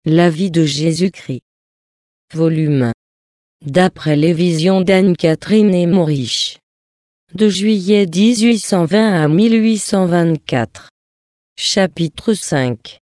La vie de Jésus-Christ. Volume 1. D'après les visions d'Anne-Catherine et Maurice. De juillet 1820 à 1824. Chapitre 5.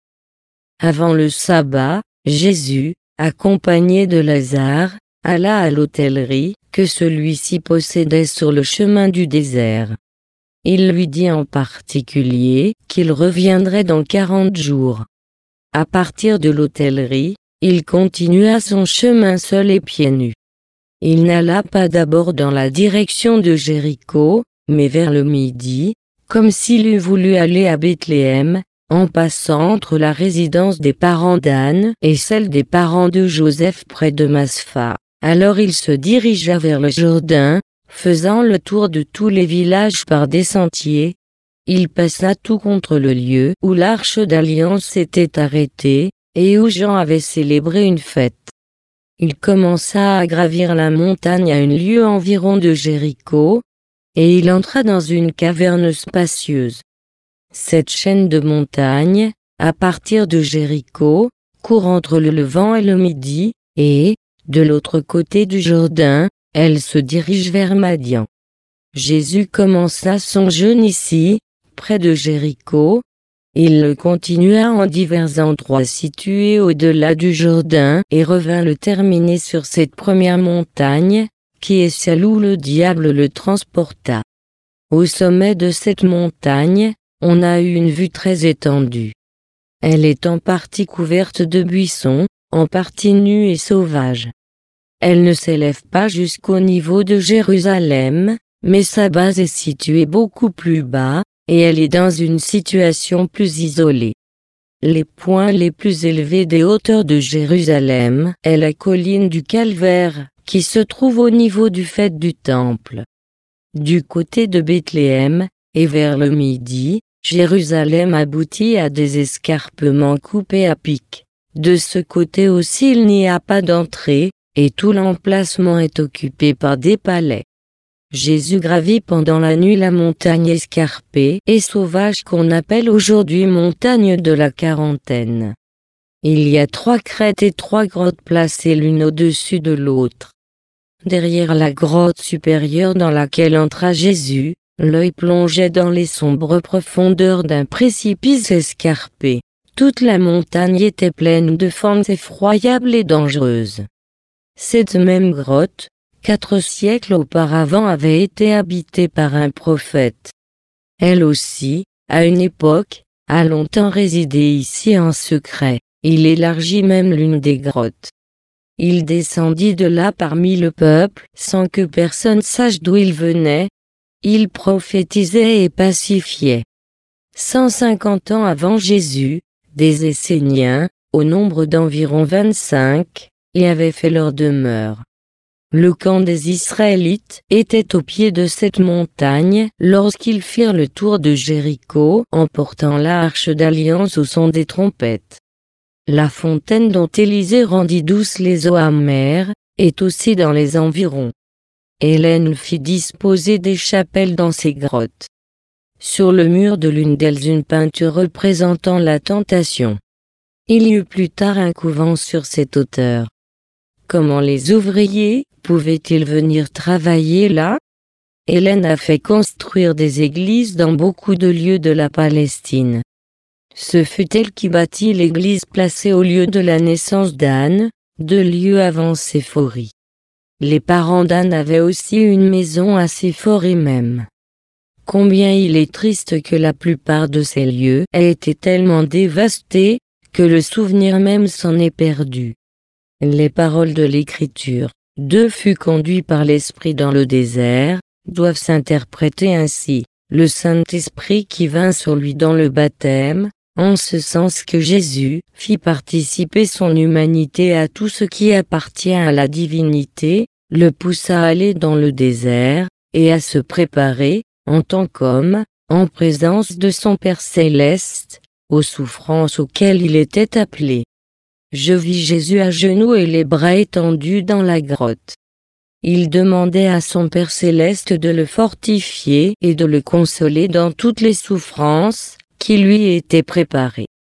Avant le sabbat, Jésus, accompagné de Lazare, alla à l'hôtellerie que celui-ci possédait sur le chemin du désert. Il lui dit en particulier qu'il reviendrait dans 40 jours. À partir de l'hôtellerie, il continua son chemin seul et pieds nus. Il n'alla pas d'abord dans la direction de Jéricho, mais vers le midi, comme s'il eût voulu aller à Bethléem, en passant entre la résidence des parents d'Anne et celle des parents de Joseph près de Maspha. Alors il se dirigea vers le Jourdain, faisant le tour de tous les villages par des sentiers. Il passa tout contre le lieu où l'arche d'alliance s'était arrêtée, et où Jean avait célébré une fête. Il commença à gravir la montagne à une lieue environ de Jéricho, et il entra dans une caverne spacieuse. Cette chaîne de montagnes, à partir de Jéricho, court entre le levant et le midi, et, de l'autre côté du Jourdain, elle se dirige vers Madian. Jésus commença son jeûne ici, près de Jéricho. Il le continua en divers endroits situés au-delà du Jourdain et revint le terminer sur cette première montagne, qui est celle où le diable le transporta. Au sommet de cette montagne, on a eu une vue très étendue. Elle est en partie couverte de buissons, en partie nue et sauvage. Elle ne s'élève pas jusqu'au niveau de Jérusalem, mais sa base est située beaucoup plus bas, et elle est dans une situation plus isolée. Les points les plus élevés des hauteurs de Jérusalem est la colline du Calvaire, qui se trouve au niveau du faîte du temple. Du côté de Bethléem, et vers le midi, Jérusalem aboutit à des escarpements coupés à pic. De ce côté aussi il n'y a pas d'entrée, et tout l'emplacement est occupé par des palais. Jésus gravit pendant la nuit la montagne escarpée et sauvage qu'on appelle aujourd'hui montagne de la Quarantaine. Il y a 3 crêtes et 3 grottes placées l'une au-dessus de l'autre. Derrière la grotte supérieure dans laquelle entra Jésus, l'œil plongeait dans les sombres profondeurs d'un précipice escarpé. Toute la montagne était pleine de formes effroyables et dangereuses. Cette même grotte, 4 siècles auparavant, avait été habitée par un prophète. Elle aussi, à une époque, a longtemps résidé ici en secret. Il élargit même l'une des grottes. Il descendit de là parmi le peuple, sans que personne sache d'où il venait. Il prophétisait et pacifiait. 150 ans avant Jésus, des Esséniens, au nombre d'environ 25, y avaient fait leur demeure. Le camp des Israélites était au pied de cette montagne lorsqu'ils firent le tour de Jéricho en portant l'arche d'alliance au son des trompettes. La fontaine dont Élisée rendit douces les eaux amères est aussi dans les environs. Hélène fit disposer des chapelles dans ces grottes. Sur le mur de l'une d'elles une peinture représentant la tentation. Il y eut plus tard un couvent sur cette hauteur. Comment les ouvriers pouvaient-ils venir travailler là? Hélène a fait construire des églises dans beaucoup de lieux de la Palestine. Ce fut elle qui bâtit l'église placée au lieu de la naissance d'Anne, 2 lieues avant Séphorie. Les parents d'Anne avaient aussi une maison à Séphorie même. Combien il est triste que la plupart de ces lieux aient été tellement dévastés, que le souvenir même s'en est perdu. Les paroles de l'Écriture, « Deux fut conduit par l'Esprit dans le désert », doivent s'interpréter ainsi. Le Saint-Esprit qui vint sur lui dans le baptême, en ce sens que Jésus fit participer son humanité à tout ce qui appartient à la divinité, le poussa à aller dans le désert, et à se préparer, en tant qu'homme, en présence de son Père céleste, aux souffrances auxquelles il était appelé. Je vis Jésus à genoux et les bras étendus dans la grotte. Il demandait à son Père céleste de le fortifier et de le consoler dans toutes les souffrances qui lui étaient préparées.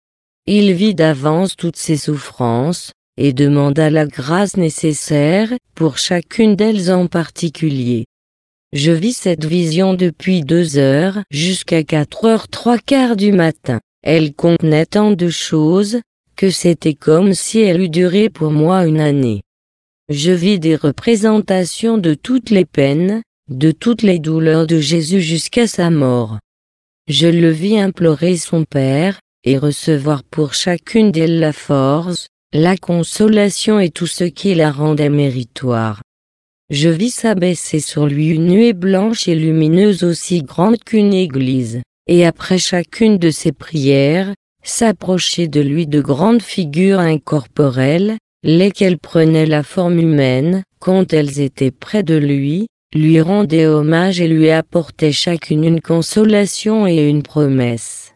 Il vit d'avance toutes ses souffrances, et demanda la grâce nécessaire pour chacune d'elles en particulier. Je vis cette vision depuis 2 heures jusqu'à 4 heures 3/4 du matin. Elle contenait tant de choses, que c'était comme si elle eût duré pour moi une année. Je vis des représentations de toutes les peines, de toutes les douleurs de Jésus jusqu'à sa mort. Je le vis implorer son Père, et recevoir pour chacune d'elles la force, la consolation et tout ce qui la rendait méritoire. Je vis s'abaisser sur lui une nuée blanche et lumineuse aussi grande qu'une église, et après chacune de ses prières, s'approcher de lui de grandes figures incorporelles, lesquelles prenaient la forme humaine, quand elles étaient près de lui rendaient hommage et lui apportaient chacune une consolation et une promesse.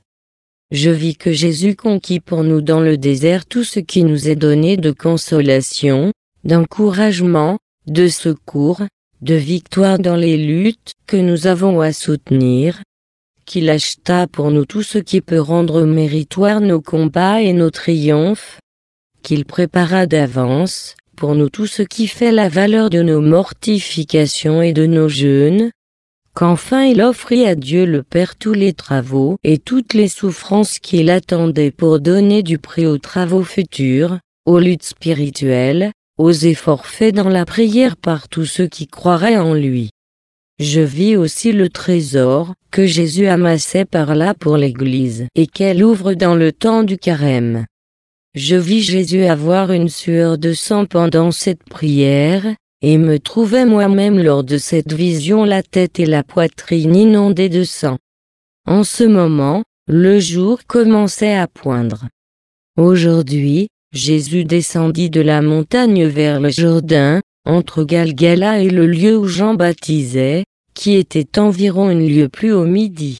Je vis que Jésus conquit pour nous dans le désert tout ce qui nous est donné de consolation, d'encouragement, de secours, de victoire dans les luttes que nous avons à soutenir, qu'il acheta pour nous tout ce qui peut rendre méritoire nos combats et nos triomphes, qu'il prépara d'avance, pour nous tout ce qui fait la valeur de nos mortifications et de nos jeûnes, qu'enfin il offrit à Dieu le Père tous les travaux et toutes les souffrances qu'il attendait pour donner du prix aux travaux futurs, aux luttes spirituelles, aux efforts faits dans la prière par tous ceux qui croiraient en lui. Je vis aussi le trésor que Jésus amassait par là pour l'Église et qu'elle ouvre dans le temps du carême. Je vis Jésus avoir une sueur de sang pendant cette prière, et me trouvais moi-même lors de cette vision la tête et la poitrine inondées de sang. En ce moment, le jour commençait à poindre. Aujourd'hui, Jésus descendit de la montagne vers le Jourdain, entre Galgala et le lieu où Jean baptisait, qui était environ une lieue plus au midi.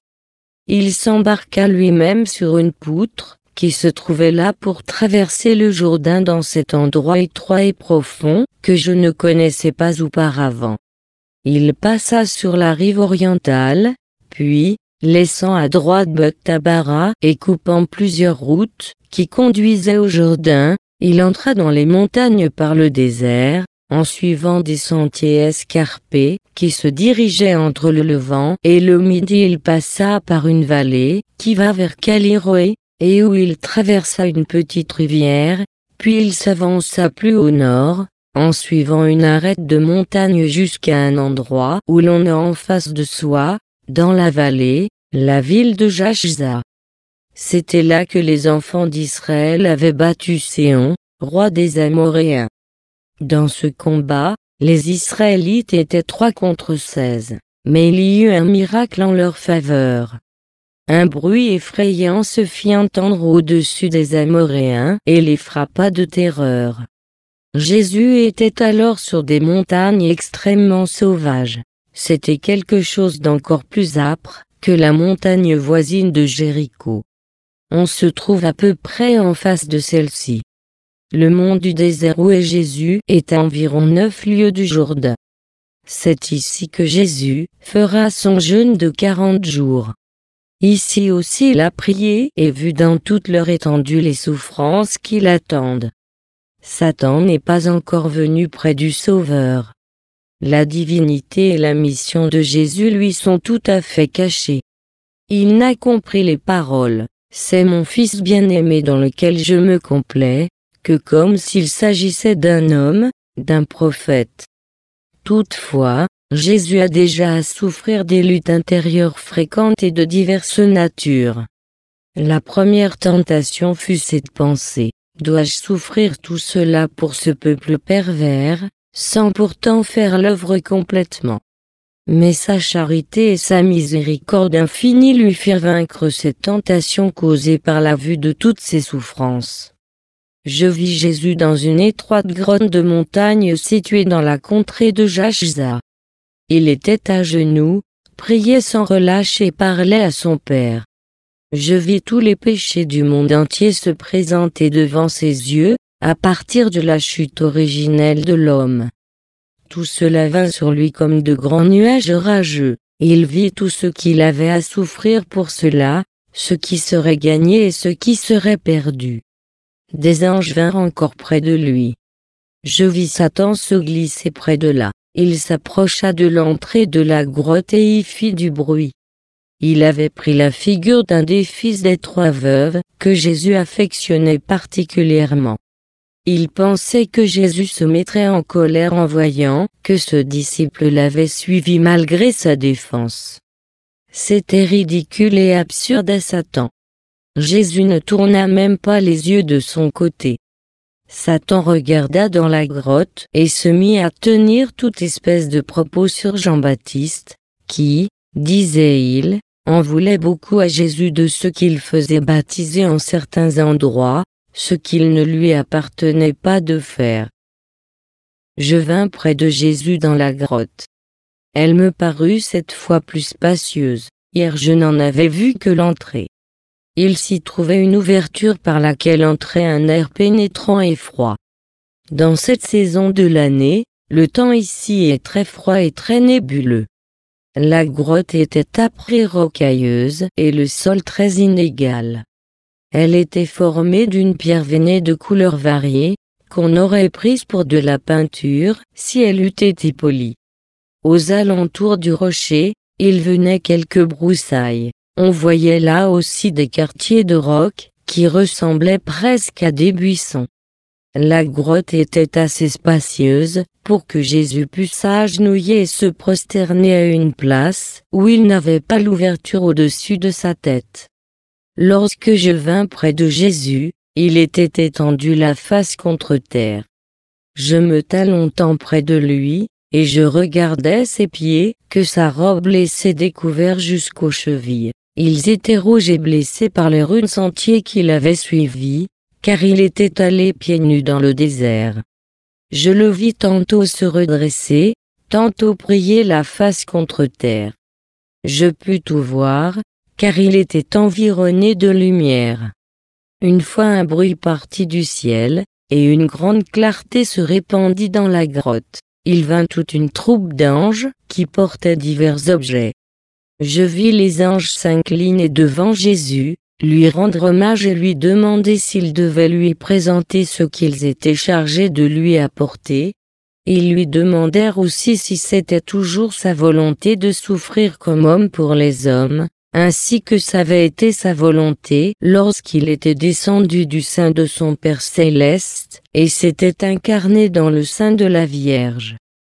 Il s'embarqua lui-même sur une poutre, qui se trouvait là pour traverser le Jourdain dans cet endroit étroit et profond, que je ne connaissais pas auparavant. Il passa sur la rive orientale, puis, laissant à droite Bethabara et coupant plusieurs routes, qui conduisaient au Jourdain, il entra dans les montagnes par le désert, en suivant des sentiers escarpés, qui se dirigeaient entre le Levant et le Midi. Il passa par une vallée, qui va vers Caliroé, et où il traversa une petite rivière, puis il s'avança plus au nord, en suivant une arête de montagne jusqu'à un endroit où l'on a en face de soi, dans la vallée, la ville de Jachza. C'était là que les enfants d'Israël avaient battu Séon, roi des Amoréens. Dans ce combat, les Israélites étaient 3 contre 16, mais il y eut un miracle en leur faveur. Un bruit effrayant se fit entendre au-dessus des Amoréens et les frappa de terreur. Jésus était alors sur des montagnes extrêmement sauvages. C'était quelque chose d'encore plus âpre que la montagne voisine de Jéricho. On se trouve à peu près en face de celle-ci. Le mont du désert où est Jésus est à environ 9 lieues du Jourdain. C'est ici que Jésus fera son jeûne de 40 jours. Ici aussi il a prié et vu dans toute leur étendue les souffrances qui l'attendent. Satan n'est pas encore venu près du Sauveur. La divinité et la mission de Jésus lui sont tout à fait cachées. Il n'a compris les paroles « C'est mon Fils bien-aimé dans lequel je me complais » que comme s'il s'agissait d'un homme, d'un prophète. Toutefois, Jésus a déjà à souffrir des luttes intérieures fréquentes et de diverses natures. La première tentation fut cette pensée. Dois-je souffrir tout cela pour ce peuple pervers, sans pourtant faire l'œuvre complètement? Mais sa charité et sa miséricorde infinie lui firent vaincre cette tentation causée par la vue de toutes ses souffrances. Je vis Jésus dans une étroite grotte de montagne située dans la contrée de Jachza. Il était à genoux, priait sans relâche et parlait à son Père. Je vis tous les péchés du monde entier se présenter devant ses yeux, à partir de la chute originelle de l'homme. Tout cela vint sur lui comme de grands nuages rageux. Il vit tout ce qu'il avait à souffrir pour cela, ce qui serait gagné et ce qui serait perdu. Des anges vinrent encore près de lui. Je vis Satan se glisser près de là. Il s'approcha de l'entrée de la grotte et y fit du bruit. Il avait pris la figure d'un des fils des 3 veuves, que Jésus affectionnait particulièrement. Il pensait que Jésus se mettrait en colère en voyant que ce disciple l'avait suivi malgré sa défense. C'était ridicule et absurde à Satan. Jésus ne tourna même pas les yeux de son côté. Satan regarda dans la grotte et se mit à tenir toute espèce de propos sur Jean-Baptiste, qui, disait-il, en voulait beaucoup à Jésus de ce qu'il faisait baptiser en certains endroits, ce qu'il ne lui appartenait pas de faire. Je vins près de Jésus dans la grotte. Elle me parut cette fois plus spacieuse. Hier je n'en avais vu que l'entrée. Il s'y trouvait une ouverture par laquelle entrait un air pénétrant et froid. Dans cette saison de l'année, le temps ici est très froid et très nébuleux. La grotte était âpre et rocailleuse et le sol très inégal. Elle était formée d'une pierre veinée de couleurs variées, qu'on aurait prise pour de la peinture si elle eût été polie. Aux alentours du rocher, il venait quelques broussailles. On voyait là aussi des quartiers de rocs, qui ressemblaient presque à des buissons. La grotte était assez spacieuse, pour que Jésus pût s'agenouiller et se prosterner à une place, où il n'avait pas l'ouverture au-dessus de sa tête. Lorsque je vins près de Jésus, il était étendu la face contre terre. Je me tins longtemps près de lui, et je regardais ses pieds, que sa robe laissait découverts jusqu'aux chevilles. Ils étaient rouges et blessés par les rudes sentiers qu'il avait suivis, car il était allé pieds nus dans le désert. Je le vis tantôt se redresser, tantôt prier la face contre terre. Je pus tout voir, car il était environné de lumière. Une fois un bruit partit du ciel, et une grande clarté se répandit dans la grotte. Il vint toute une troupe d'anges, qui portaient divers objets. Je vis les anges s'incliner devant Jésus, lui rendre hommage et lui demander s'ils devaient lui présenter ce qu'ils étaient chargés de lui apporter. Ils lui demandèrent aussi si c'était toujours sa volonté de souffrir comme homme pour les hommes, ainsi que ça avait été sa volonté lorsqu'il était descendu du sein de son Père céleste, et s'était incarné dans le sein de la Vierge.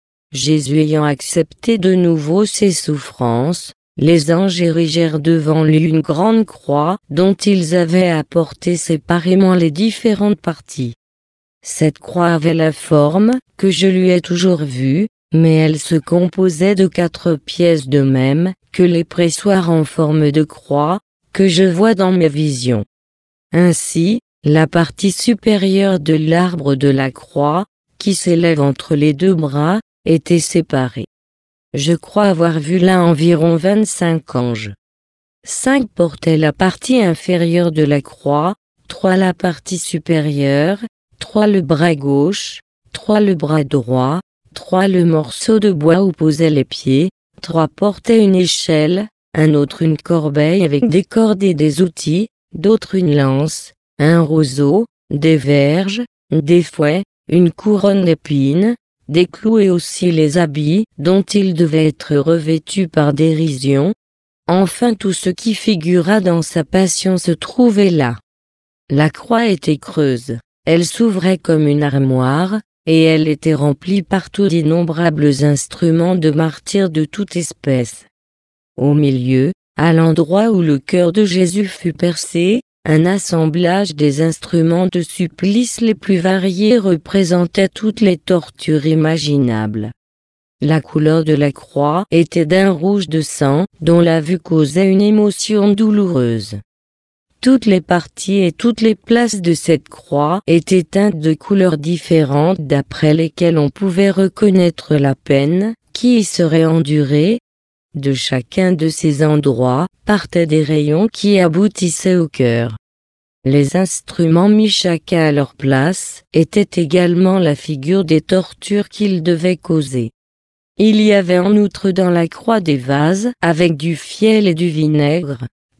Jésus ayant accepté de nouveau ses souffrances, les anges érigèrent devant lui une grande croix dont ils avaient apporté séparément les différentes parties. Cette croix avait la forme que je lui ai toujours vue, mais elle se composait de 4 pièces de même que les pressoirs en forme de croix que je vois dans mes visions. Ainsi, la partie supérieure de l'arbre de la croix, qui s'élève entre les 2 bras, était séparée. Je crois avoir vu là environ 25 anges. 5 portaient la partie inférieure de la croix, 3 la partie supérieure, 3 le bras gauche, 3 le bras droit, 3 le morceau de bois où posaient les pieds, 3 portaient une échelle, un autre une corbeille avec des cordes et des outils, d'autres une lance, un roseau, des verges, des fouets, une couronne d'épines, des clous et aussi les habits dont il devait être revêtu par dérision. Enfin tout ce qui figura dans sa passion se trouvait là. La croix était creuse, elle s'ouvrait comme une armoire, et elle était remplie partout d'innombrables instruments de martyrs de toute espèce. Au milieu, à l'endroit où le cœur de Jésus fut percé, un assemblage des instruments de supplice les plus variés représentait toutes les tortures imaginables. La couleur de la croix était d'un rouge de sang, dont la vue causait une émotion douloureuse. Toutes les parties et toutes les places de cette croix étaient teintes de couleurs différentes d'après lesquelles on pouvait reconnaître la peine qui y serait endurée. De chacun de ces endroits partaient des rayons qui aboutissaient au cœur. Les instruments mis chacun à leur place étaient également la figure des tortures qu'ils devaient causer. Il y avait en outre dans la croix des vases avec du fiel et du vinaigre,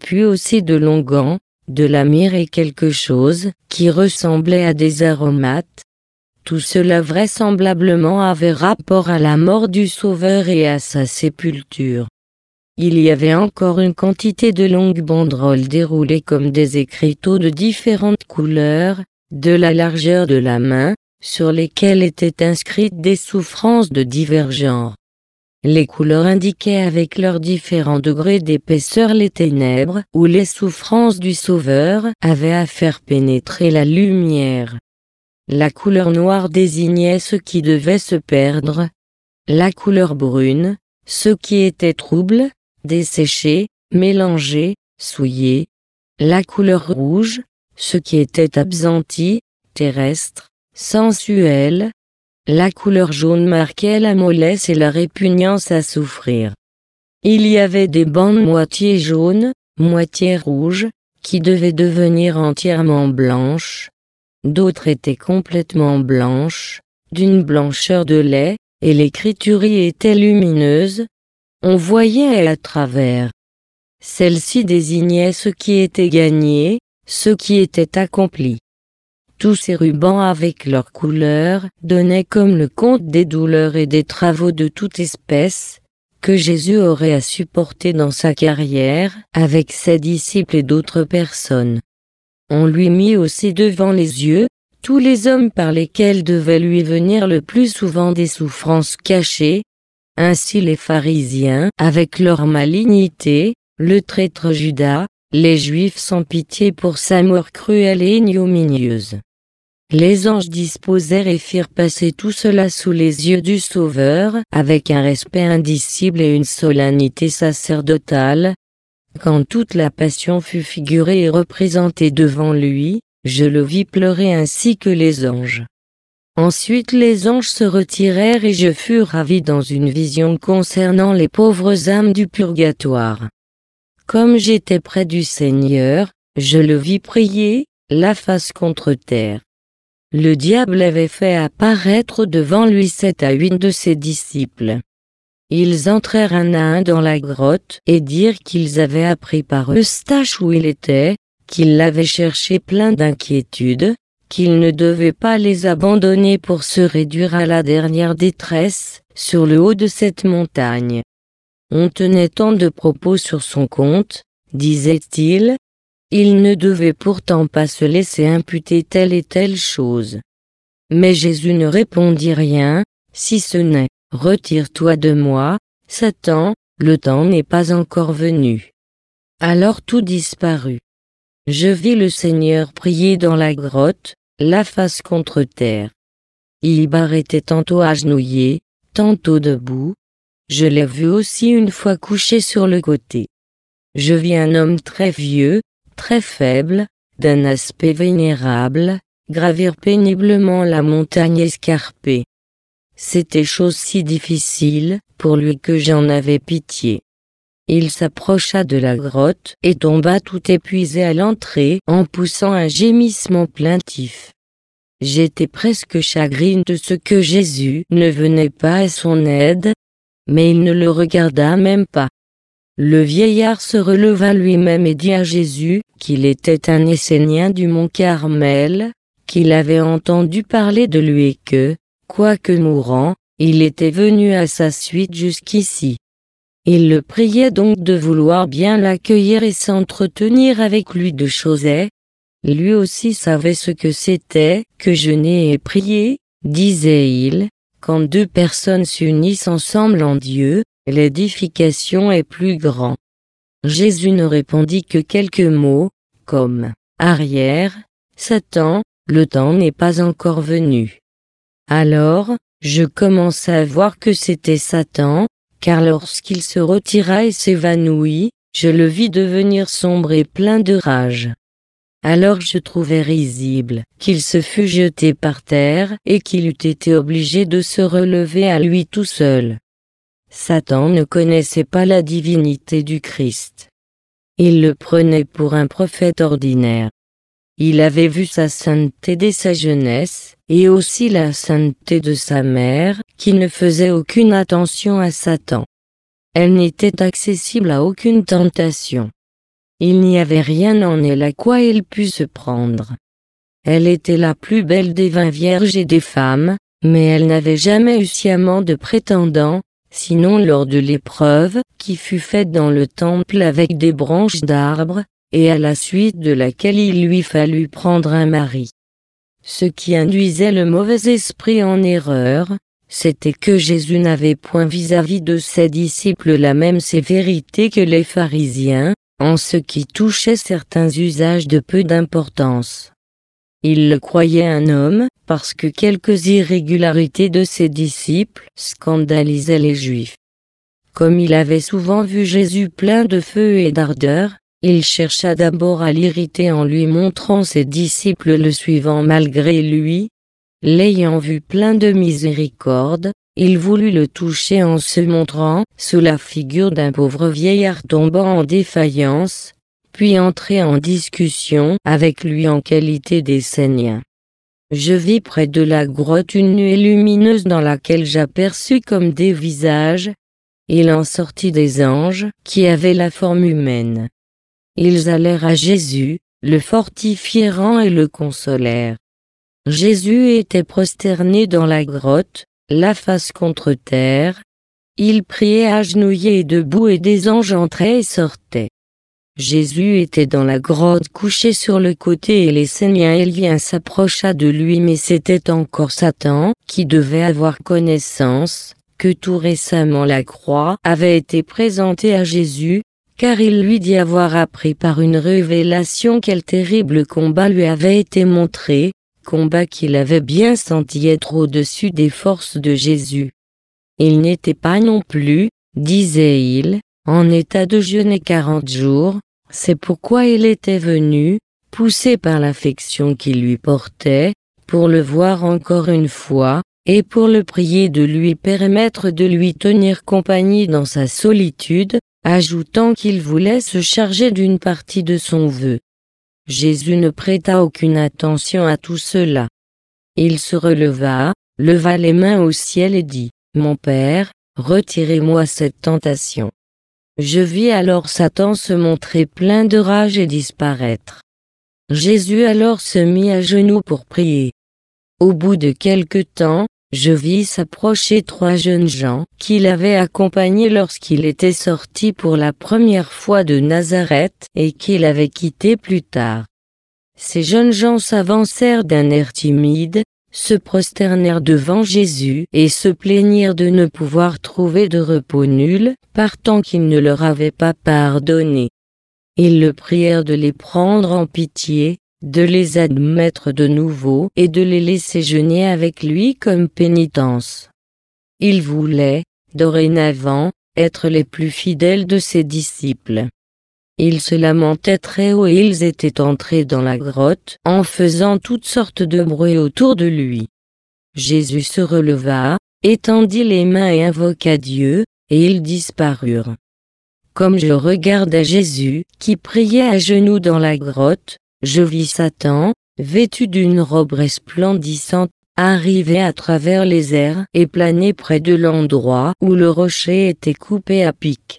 puis aussi de l'onguent, de la myrrhe et quelque chose qui ressemblait à des aromates. Tout cela vraisemblablement avait rapport à la mort du Sauveur et à sa sépulture. Il y avait encore une quantité de longues banderoles déroulées comme des écriteaux de différentes couleurs, de la largeur de la main, sur lesquelles étaient inscrites des souffrances de divers genres. Les couleurs indiquaient avec leurs différents degrés d'épaisseur les ténèbres ou les souffrances du Sauveur avaient à faire pénétrer la lumière. La couleur noire désignait ce qui devait se perdre. La couleur brune, ce qui était trouble, desséché, mélangé, souillé. La couleur rouge, ce qui était absenti, terrestre, sensuel. La couleur jaune marquait la mollesse et la répugnance à souffrir. Il y avait des bandes moitié jaunes, moitié rouges, qui devaient devenir entièrement blanches. D'autres étaient complètement blanches, d'une blancheur de lait, et l'écriture y était lumineuse. On voyait à travers. Celle-ci désignait ce qui était gagné, ce qui était accompli. Tous ces rubans avec leurs couleurs donnaient comme le compte des douleurs et des travaux de toute espèce que Jésus aurait à supporter dans sa carrière avec ses disciples et d'autres personnes. On lui mit aussi devant les yeux tous les hommes par lesquels devaient lui venir le plus souvent des souffrances cachées, ainsi les pharisiens avec leur malignité, le traître Judas, les Juifs sans pitié pour sa mort cruelle et ignominieuse. Les anges disposèrent et firent passer tout cela sous les yeux du Sauveur, avec un respect indicible et une solennité sacerdotale. Quand toute la passion fut figurée et représentée devant lui, je le vis pleurer ainsi que les anges. Ensuite les anges se retirèrent et je fus ravi dans une vision concernant les pauvres âmes du purgatoire. Comme j'étais près du Seigneur, je le vis prier, la face contre terre. Le diable avait fait apparaître devant lui 7 à 8 de ses disciples. Ils entrèrent un à un dans la grotte et dirent qu'ils avaient appris par Eustache où il était, qu'ils l'avaient cherché plein d'inquiétude, qu'ils ne devaient pas les abandonner pour se réduire à la dernière détresse, sur le haut de cette montagne. On tenait tant de propos sur son compte, disait-il. Il ne devait pourtant pas se laisser imputer telle et telle chose. Mais Jésus ne répondit rien, si ce n'est « Retire-toi de moi, Satan, le temps n'est pas encore venu. » Alors tout disparut. Je vis le Seigneur prier dans la grotte, la face contre terre. Ibar était tantôt agenouillé, tantôt debout. Je l'ai vu aussi une fois couché sur le côté. Je vis un homme très vieux, très faible, d'un aspect vénérable, gravir péniblement la montagne escarpée. C'était chose si difficile pour lui que j'en avais pitié. Il s'approcha de la grotte et tomba tout épuisé à l'entrée en poussant un gémissement plaintif. J'étais presque chagrine de ce que Jésus ne venait pas à son aide, mais il ne le regarda même pas. Le vieillard se releva lui-même et dit à Jésus qu'il était un Essénien du mont Carmel, qu'il avait entendu parler de lui et que, quoique mourant, il était venu à sa suite jusqu'ici. Il le priait donc de vouloir bien l'accueillir et s'entretenir avec lui de choses. Lui aussi savait ce que c'était que jeûner et prier, disait-il, quand deux personnes s'unissent ensemble en Dieu, l'édification est plus grande. Jésus ne répondit que quelques mots, comme « Arrière, Satan, le temps n'est pas encore venu. » Alors, je commençai à voir que c'était Satan, car lorsqu'il se retira et s'évanouit, je le vis devenir sombre et plein de rage. Alors je trouvai risible qu'il se fût jeté par terre et qu'il eût été obligé de se relever à lui tout seul. Satan ne connaissait pas la divinité du Christ. Il le prenait pour un prophète ordinaire. Il avait vu sa sainteté dès sa jeunesse, et aussi la sainteté de sa mère, qui ne faisait aucune attention à Satan. Elle n'était accessible à aucune tentation. Il n'y avait rien en elle à quoi il pût se prendre. Elle était la plus belle des 20 vierges et des femmes, mais elle n'avait jamais eu sciemment de prétendant, sinon lors de l'épreuve qui fut faite dans le temple avec des branches d'arbres, et à la suite de laquelle il lui fallut prendre un mari. Ce qui induisait le mauvais esprit en erreur, c'était que Jésus n'avait point vis-à-vis de ses disciples la même sévérité que les pharisiens, en ce qui touchait certains usages de peu d'importance. Il le croyait un homme, parce que quelques irrégularités de ses disciples scandalisaient les Juifs. Comme il avait souvent vu Jésus plein de feu et d'ardeur, il chercha d'abord à l'irriter en lui montrant ses disciples le suivant malgré lui. L'ayant vu plein de miséricorde, il voulut le toucher en se montrant sous la figure d'un pauvre vieillard tombant en défaillance, puis entrer en discussion avec lui en qualité d'Essénien. Je vis près de la grotte une nuée lumineuse dans laquelle j'aperçus comme des visages. Il en sortit des anges qui avaient la forme humaine. Ils allèrent à Jésus, le fortifièrent et le consolèrent. Jésus était prosterné dans la grotte, la face contre terre. Il priait agenouillé et debout et des anges entraient et sortaient. Jésus était dans la grotte couché sur le côté et l'Essénien Élien s'approcha de lui, mais c'était encore Satan qui devait avoir connaissance que tout récemment la croix avait été présentée à Jésus, car il lui dit avoir appris par une révélation quel terrible combat lui avait été montré, combat qu'il avait bien senti être au-dessus des forces de Jésus. Il n'était pas non plus, disait-il, en état de jeûner 40 jours, c'est pourquoi il était venu, poussé par l'affection qu'il lui portait, pour le voir encore une fois, et pour le prier de lui permettre de lui tenir compagnie dans sa solitude, ajoutant qu'il voulait se charger d'une partie de son vœu. Jésus ne prêta aucune attention à tout cela. Il se releva, leva les mains au ciel et dit, « Mon Père, retirez-moi cette tentation. » Je vis alors Satan se montrer plein de rage et disparaître. Jésus alors se mit à genoux pour prier. Au bout de quelque temps, je vis s'approcher 3 jeunes gens qui l'avaient accompagné lorsqu'il était sorti pour la première fois de Nazareth et qu'il avait quitté plus tard. Ces jeunes gens s'avancèrent d'un air timide, se prosternèrent devant Jésus et se plaignirent de ne pouvoir trouver de repos nul, par tant qu'il ne leur avait pas pardonné. Ils le prièrent de les prendre en pitié, de les admettre de nouveau et de les laisser jeûner avec lui comme pénitence. Il voulait, dorénavant, être les plus fidèles de ses disciples. Ils se lamentaient très haut et ils étaient entrés dans la grotte en faisant toutes sortes de bruit autour de lui. Jésus se releva, étendit les mains et invoqua Dieu, et ils disparurent. Comme je regardais Jésus, qui priait à genoux dans la grotte, je vis Satan, vêtu d'une robe resplendissante, arriver à travers les airs et planer près de l'endroit où le rocher était coupé à pic.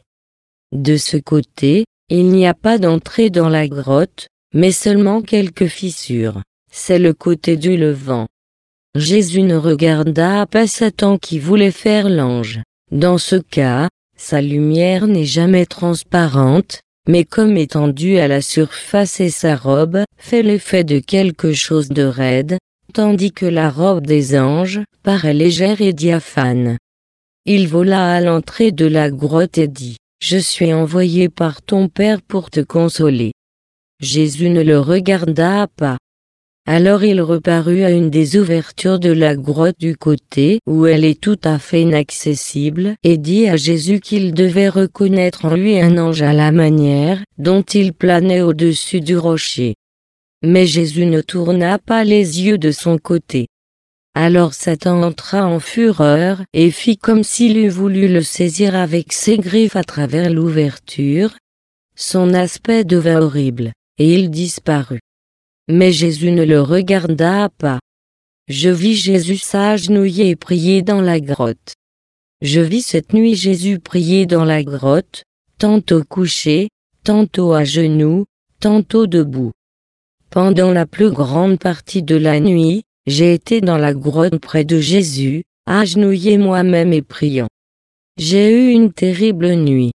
De ce côté, il n'y a pas d'entrée dans la grotte, mais seulement quelques fissures. C'est le côté du levant. Jésus ne regarda pas Satan qui voulait faire l'ange. Dans ce cas, sa lumière n'est jamais transparente, mais comme étendue à la surface et sa robe fait l'effet de quelque chose de raide, tandis que la robe des anges paraît légère et diaphane. Il vola à l'entrée de la grotte et dit, « Je suis envoyé par ton Père pour te consoler. » Jésus ne le regarda pas. Alors il reparut à une des ouvertures de la grotte du côté où elle est tout à fait inaccessible et dit à Jésus qu'il devait reconnaître en lui un ange à la manière dont il planait au-dessus du rocher. Mais Jésus ne tourna pas les yeux de son côté. Alors Satan entra en fureur et fit comme s'il eût voulu le saisir avec ses griffes à travers l'ouverture. Son aspect devint horrible, et il disparut. Mais Jésus ne le regarda pas. Je vis Jésus s'agenouiller et prier dans la grotte. Je vis cette nuit Jésus prier dans la grotte, tantôt couché, tantôt à genoux, tantôt debout. Pendant la plus grande partie de la nuit, j'ai été dans la grotte près de Jésus, agenouillé moi-même et priant. J'ai eu une terrible nuit.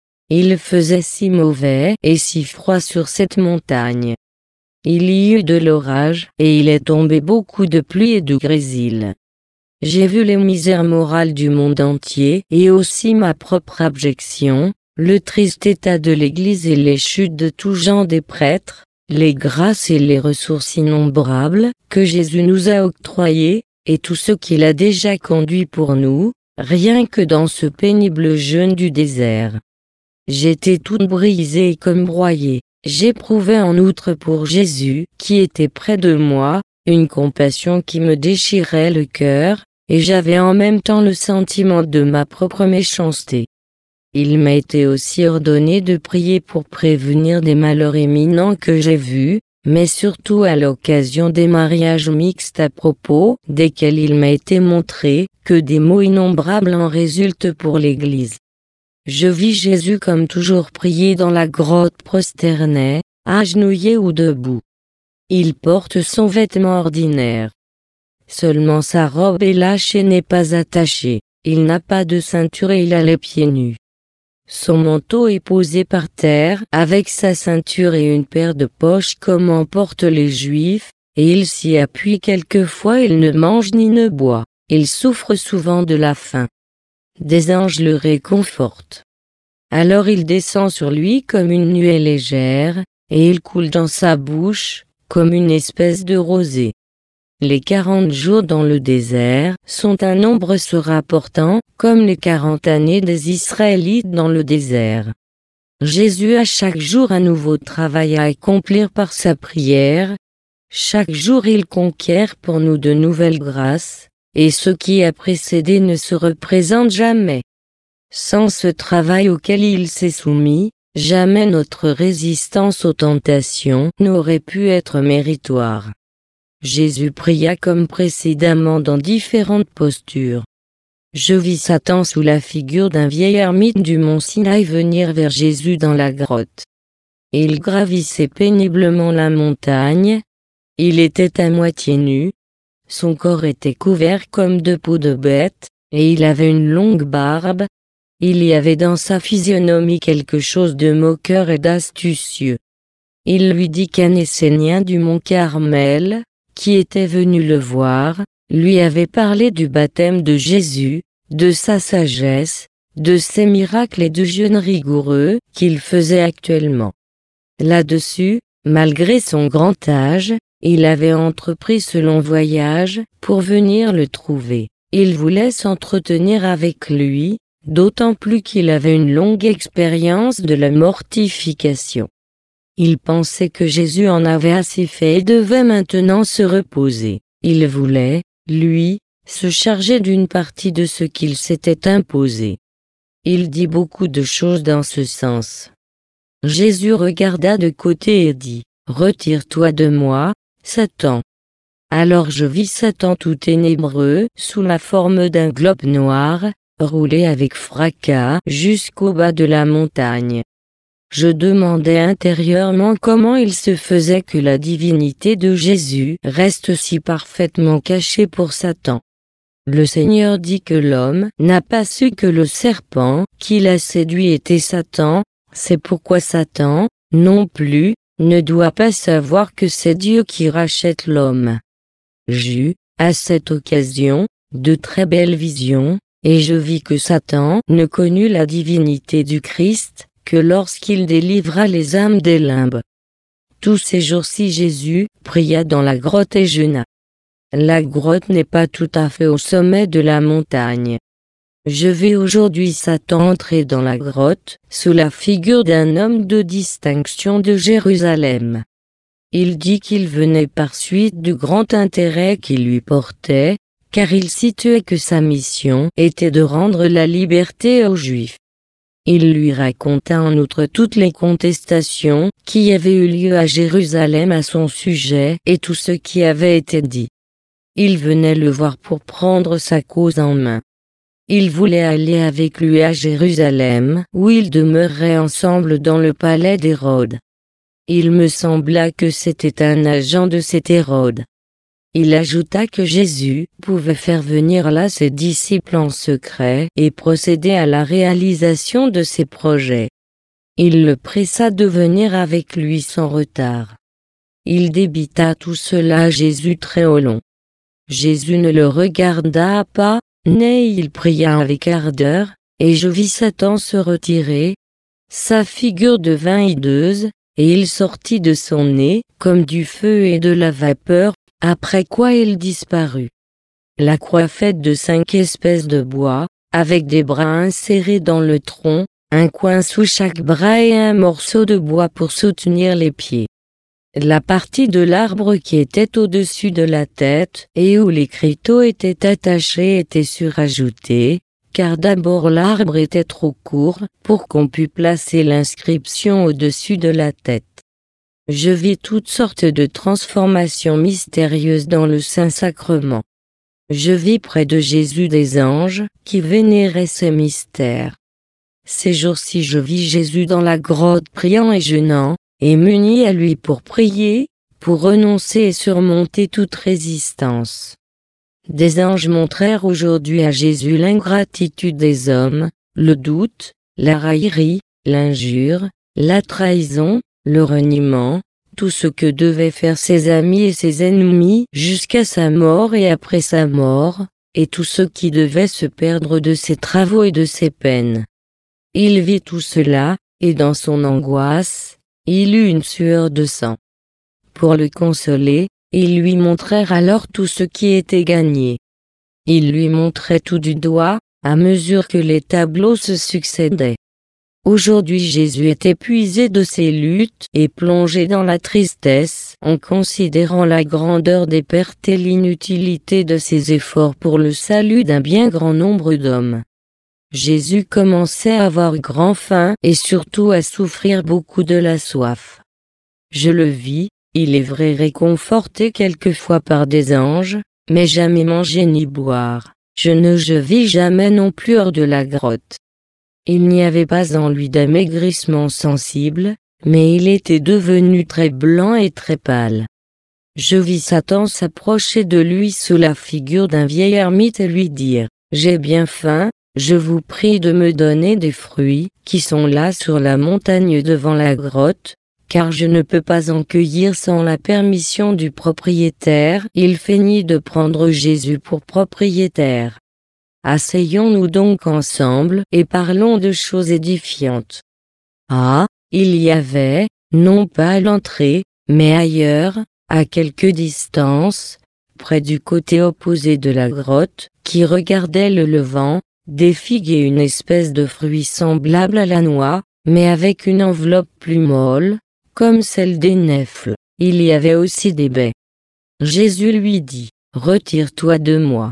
Il faisait si mauvais et si froid sur cette montagne. Il y eut de l'orage et il est tombé beaucoup de pluie et de grésil. J'ai vu les misères morales du monde entier et aussi ma propre abjection, le triste état de l'Église et les chutes de tout genre des prêtres, les grâces et les ressources innombrables que Jésus nous a octroyées, et tout ce qu'il a déjà conduit pour nous, rien que dans ce pénible jeûne du désert. J'étais toute brisée et comme broyée. J'éprouvais en outre pour Jésus, qui était près de moi, une compassion qui me déchirait le cœur, et j'avais en même temps le sentiment de ma propre méchanceté. Il m'a été aussi ordonné de prier pour prévenir des malheurs éminents que j'ai vus, mais surtout à l'occasion des mariages mixtes à propos desquels il m'a été montré que des maux innombrables en résultent pour l'Église. Je vis Jésus comme toujours prier dans la grotte prosterné, agenouillé ou debout. Il porte son vêtement ordinaire. Seulement sa robe est lâche et n'est pas attachée, il n'a pas de ceinture et il a les pieds nus. Son manteau est posé par terre avec sa ceinture et une paire de poches comme en portent les Juifs, et il s'y appuie quelquefois. Il ne mange ni ne boit, il souffre souvent de la faim. Des anges le réconfortent. Alors il descend sur lui comme une nuée légère, et il coule dans sa bouche, comme une espèce de rosée. Les 40 jours dans le désert sont un nombre se rapportant, comme les 40 années des Israélites dans le désert. Jésus a chaque jour un nouveau travail à accomplir par sa prière. Chaque jour il conquiert pour nous de nouvelles grâces, et ce qui a précédé ne se représente jamais. Sans ce travail auquel il s'est soumis, jamais notre résistance aux tentations n'aurait pu être méritoire. Jésus pria comme précédemment dans différentes postures. Je vis Satan sous la figure d'un vieil ermite du mont Sinaï venir vers Jésus dans la grotte. Il gravissait péniblement la montagne. Il était à moitié nu. Son corps était couvert comme de peau de bête, et il avait une longue barbe. Il y avait dans sa physionomie quelque chose de moqueur et d'astucieux. Il lui dit qu'un Essénien du mont Carmel, qui était venu le voir, lui avait parlé du baptême de Jésus, de sa sagesse, de ses miracles et du jeûne rigoureux qu'il faisait actuellement. Là-dessus, malgré son grand âge, il avait entrepris ce long voyage pour venir le trouver. Il voulait s'entretenir avec lui, d'autant plus qu'il avait une longue expérience de la mortification. Il pensait que Jésus en avait assez fait et devait maintenant se reposer. Il voulait, lui, se charger d'une partie de ce qu'il s'était imposé. Il dit beaucoup de choses dans ce sens. Jésus regarda de côté et dit, « Retire-toi de moi, Satan. » Alors je vis Satan tout ténébreux, sous la forme d'un globe noir, rouler avec fracas jusqu'au bas de la montagne. Je demandais intérieurement comment il se faisait que la divinité de Jésus reste si parfaitement cachée pour Satan. Le Seigneur dit que l'homme n'a pas su que le serpent qui l'a séduit était Satan, c'est pourquoi Satan, non plus, ne doit pas savoir que c'est Dieu qui rachète l'homme. J'eus, à cette occasion, de très belles visions, et je vis que Satan ne connut la divinité du Christ que lorsqu'il délivra les âmes des limbes. Tous ces jours-ci Jésus pria dans la grotte et jeûna. La grotte n'est pas tout à fait au sommet de la montagne. Je vis aujourd'hui Satan entrer dans la grotte, sous la figure d'un homme de distinction de Jérusalem. Il dit qu'il venait par suite du grand intérêt qu'il lui portait, car il situait que sa mission était de rendre la liberté aux Juifs. Il lui raconta en outre toutes les contestations qui avaient eu lieu à Jérusalem à son sujet et tout ce qui avait été dit. Il venait le voir pour prendre sa cause en main. Il voulait aller avec lui à Jérusalem, où ils demeureraient ensemble dans le palais d'Hérode. Il me sembla que c'était un agent de cet Hérode. Il ajouta que Jésus pouvait faire venir là ses disciples en secret et procéder à la réalisation de ses projets. Il le pressa de venir avec lui sans retard. Il débita tout cela à Jésus très au long. Jésus ne le regarda pas, mais il pria avec ardeur, et je vis Satan se retirer. Sa figure devint hideuse, et il sortit de son nez comme du feu et de la vapeur, après quoi il disparut. La croix faite de 5 espèces de bois, avec des bras insérés dans le tronc, un coin sous chaque bras et un morceau de bois pour soutenir les pieds. La partie de l'arbre qui était au-dessus de la tête et où les criteaux étaient attachés était surajoutée, car d'abord l'arbre était trop court pour qu'on pût placer l'inscription au-dessus de la tête. Je vis toutes sortes de transformations mystérieuses dans le Saint-Sacrement. Je vis près de Jésus des anges qui vénéraient ces mystères. Ces jours-ci je vis Jésus dans la grotte priant et jeûnant, et muni à lui pour prier, pour renoncer et surmonter toute résistance. Des anges montrèrent aujourd'hui à Jésus l'ingratitude des hommes, le doute, la raillerie, l'injure, la trahison, le reniement, tout ce que devaient faire ses amis et ses ennemis jusqu'à sa mort et après sa mort, et tout ce qui devait se perdre de ses travaux et de ses peines. Il vit tout cela, et dans son angoisse, il eut une sueur de sang. Pour le consoler, ils lui montrèrent alors tout ce qui était gagné. Ils lui montraient tout du doigt, à mesure que les tableaux se succédaient. Aujourd'hui Jésus est épuisé de ses luttes et plongé dans la tristesse en considérant la grandeur des pertes et l'inutilité de ses efforts pour le salut d'un bien grand nombre d'hommes. Jésus commençait à avoir grand faim et surtout à souffrir beaucoup de la soif. Je le vis, il est vrai réconforté quelquefois par des anges, mais jamais manger ni boire. Je vis jamais non plus hors de la grotte. Il n'y avait pas en lui d'amaigrissement sensible, mais il était devenu très blanc et très pâle. Je vis Satan s'approcher de lui sous la figure d'un vieil ermite et lui dire « J'ai bien faim, je vous prie de me donner des fruits qui sont là sur la montagne devant la grotte, car je ne peux pas en cueillir sans la permission du propriétaire. » Il feignit de prendre Jésus pour propriétaire. Asseyons-nous donc ensemble et parlons de choses édifiantes. Ah, il y avait, non pas à l'entrée, mais ailleurs, à quelque distance, près du côté opposé de la grotte, qui regardait le levant, des figues et une espèce de fruit semblable à la noix, mais avec une enveloppe plus molle, comme celle des nèfles. Il y avait aussi des baies. Jésus lui dit, « Retire-toi de moi.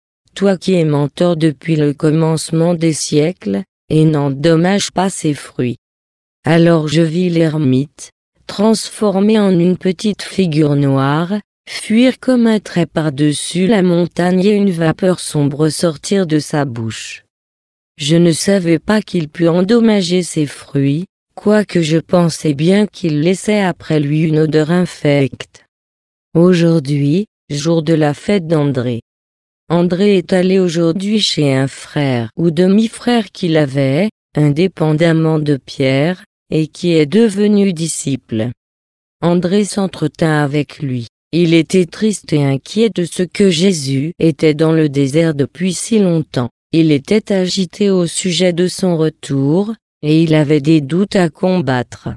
Toi qui es menteur depuis le commencement des siècles, et n'endommage pas ces fruits. » Alors je vis l'ermite, transformé en une petite figure noire, fuir comme un trait par-dessus la montagne et une vapeur sombre sortir de sa bouche. Je ne savais pas qu'il pût endommager ses fruits, quoique je pensais bien qu'il laissait après lui une odeur infecte. Aujourd'hui, jour de la fête d'André. André est allé aujourd'hui chez un frère ou demi-frère qu'il avait, indépendamment de Pierre, et qui est devenu disciple. André s'entretint avec lui. Il était triste et inquiet de ce que Jésus était dans le désert depuis si longtemps. Il était agité au sujet de son retour, et il avait des doutes à combattre.